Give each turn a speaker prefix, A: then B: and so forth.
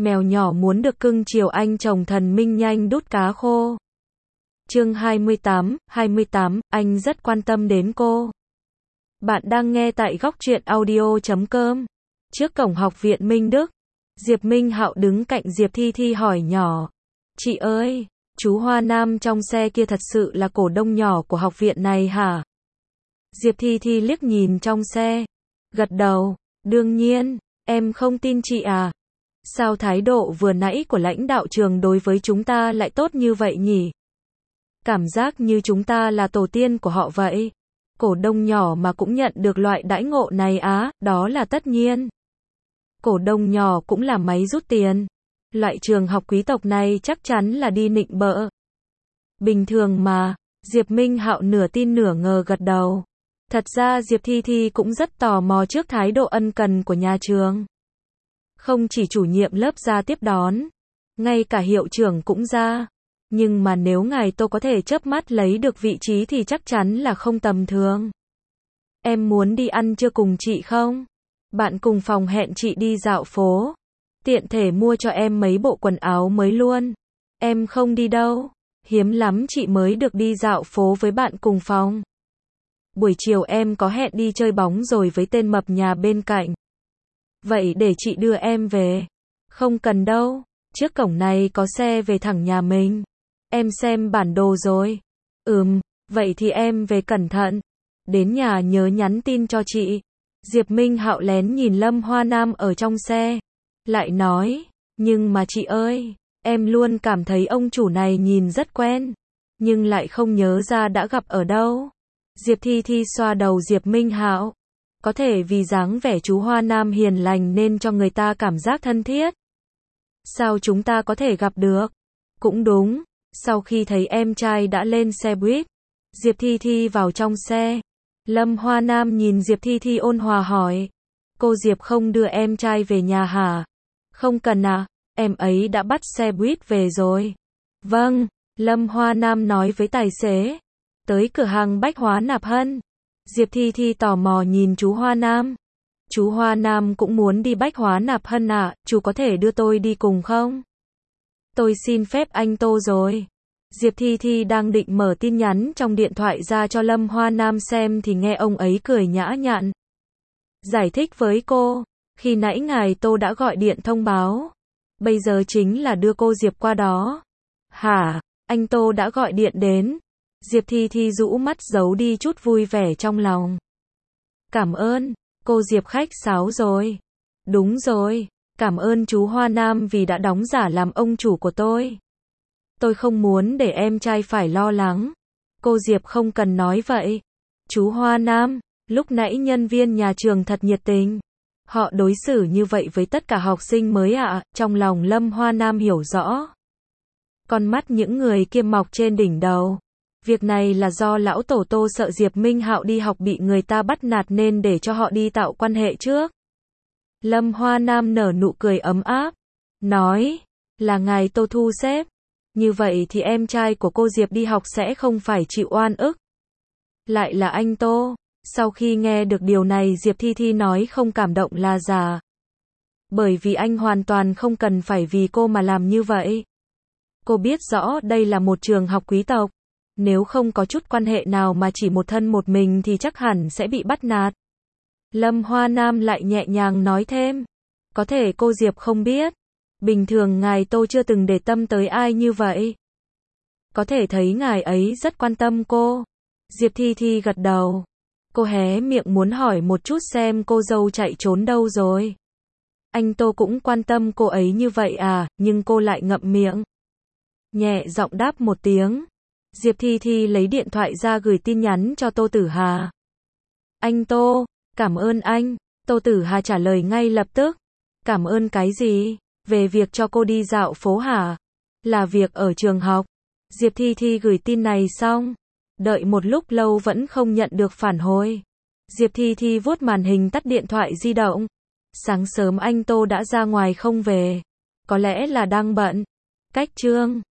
A: Mèo nhỏ muốn được cưng chiều anh chồng thần minh nhanh đút cá khô. Chương 28, anh rất quan tâm đến cô. Bạn đang nghe tại góc truyện audio.com. Trước cổng học viện Minh Đức, Diệp Minh Hạo đứng cạnh Diệp Thi Thi hỏi nhỏ. Chị ơi, chú Hoa Nam trong xe kia thật sự là cổ đông nhỏ của học viện này hả? Diệp Thi Thi liếc nhìn trong xe, gật đầu, đương nhiên, em không tin chị à? Sao thái độ vừa nãy của lãnh đạo trường đối với chúng ta lại tốt như vậy nhỉ? Cảm giác như chúng ta là tổ tiên của họ vậy. Cổ đông nhỏ mà cũng nhận được loại đãi ngộ này á, đó là tất nhiên. Cổ đông nhỏ cũng là máy rút tiền. Loại trường học quý tộc này chắc chắn là đi nịnh bợ. Bình thường mà, Diệp Minh Hạo nửa tin nửa ngờ gật đầu. Thật ra Diệp Thi Thi cũng rất tò mò trước thái độ ân cần của nhà trường. Không chỉ chủ nhiệm lớp ra tiếp đón, ngay cả hiệu trưởng cũng ra. Nhưng mà nếu ngài Tô có thể chớp mắt lấy được vị trí thì chắc chắn là không tầm thường. Em muốn đi ăn trưa cùng chị không? Bạn cùng phòng hẹn chị đi dạo phố. Tiện thể mua cho em mấy bộ quần áo mới luôn. Em không đi đâu. Hiếm lắm chị mới được đi dạo phố với bạn cùng phòng. Buổi chiều em có hẹn đi chơi bóng rồi với tên mập nhà bên cạnh. Vậy để chị đưa em về. Không cần đâu. Trước cổng này có xe về thẳng nhà mình. Em xem bản đồ rồi. Vậy thì em về cẩn thận. Đến nhà nhớ nhắn tin cho chị. Diệp Minh Hạo lén nhìn Lâm Hoa Nam ở trong xe. Lại nói, nhưng mà chị ơi, em luôn cảm thấy ông chủ này nhìn rất quen. Nhưng lại không nhớ ra đã gặp ở đâu. Diệp Thi Thi xoa đầu Diệp Minh Hạo. Có thể vì dáng vẻ chú Hoa Nam hiền lành nên cho người ta cảm giác thân thiết. Sao chúng ta có thể gặp được? Cũng đúng. Sau khi thấy em trai đã lên xe buýt, Diệp Thi Thi vào trong xe. Lâm Hoa Nam nhìn Diệp Thi Thi ôn hòa hỏi. Cô Diệp không đưa em trai về nhà hả? Không cần à, em ấy đã bắt xe buýt về rồi. Vâng, Lâm Hoa Nam nói với tài xế. Tới cửa hàng bách hóa Nạp Hân. Diệp Thi Thi tò mò nhìn chú Hoa Nam. Chú Hoa Nam cũng muốn đi bách hóa Nạp Hân à, chú có thể đưa tôi đi cùng không? Tôi xin phép anh Tô rồi. Diệp Thi Thi đang định mở tin nhắn trong điện thoại ra cho Lâm Hoa Nam xem thì nghe ông ấy cười nhã nhặn. Giải thích với cô, khi nãy ngài Tô đã gọi điện thông báo. Bây giờ chính là đưa cô Diệp qua đó. Hả, anh Tô đã gọi điện đến. Diệp Thi Thi rũ mắt giấu đi chút vui vẻ trong lòng. Cảm ơn, cô Diệp khách sáo rồi. Đúng rồi, cảm ơn chú Hoa Nam vì đã đóng giả làm ông chủ của tôi. Tôi không muốn để em trai phải lo lắng. Cô Diệp không cần nói vậy. Chú Hoa Nam, lúc nãy nhân viên nhà trường thật nhiệt tình. Họ đối xử như vậy với tất cả học sinh mới ạ. Trong lòng Lâm Hoa Nam hiểu rõ. Con mắt những người kia mọc trên đỉnh đầu. Việc này là do lão tổ Tô sợ Diệp Minh Hạo đi học bị người ta bắt nạt nên để cho họ đi tạo quan hệ trước. Lâm Hoa Nam nở nụ cười ấm áp. Nói, là ngài Tô thu xếp. Như vậy thì em trai của cô Diệp đi học sẽ không phải chịu oan ức. Lại là anh Tô. Sau khi nghe được điều này Diệp Thi Thi nói không cảm động là giả. Bởi vì anh hoàn toàn không cần phải vì cô mà làm như vậy. Cô biết rõ đây là một trường học quý tộc. Nếu không có chút quan hệ nào mà chỉ một thân một mình thì chắc hẳn sẽ bị bắt nạt. Lâm Hoa Nam lại nhẹ nhàng nói thêm. Có thể cô Diệp không biết. Bình thường ngài Tô chưa từng để tâm tới ai như vậy. Có thể thấy ngài ấy rất quan tâm cô. Diệp Thi Thi gật đầu. Cô hé miệng muốn hỏi một chút xem cô dâu chạy trốn đâu rồi. Anh Tô cũng quan tâm cô ấy như vậy à, nhưng cô lại ngậm miệng. Nhẹ giọng đáp một tiếng. Diệp Thi Thi lấy điện thoại ra gửi tin nhắn cho Tô Tử Hà. Anh Tô, cảm ơn anh. Tô Tử Hà trả lời ngay lập tức. Cảm ơn cái gì? Về việc cho cô đi dạo phố hả? Là việc ở trường học. Diệp Thi Thi gửi tin này xong. Đợi một lúc lâu vẫn không nhận được phản hồi. Diệp Thi Thi vuốt màn hình tắt điện thoại di động. Sáng sớm anh Tô đã ra ngoài không về. Có lẽ là đang bận. Cách chương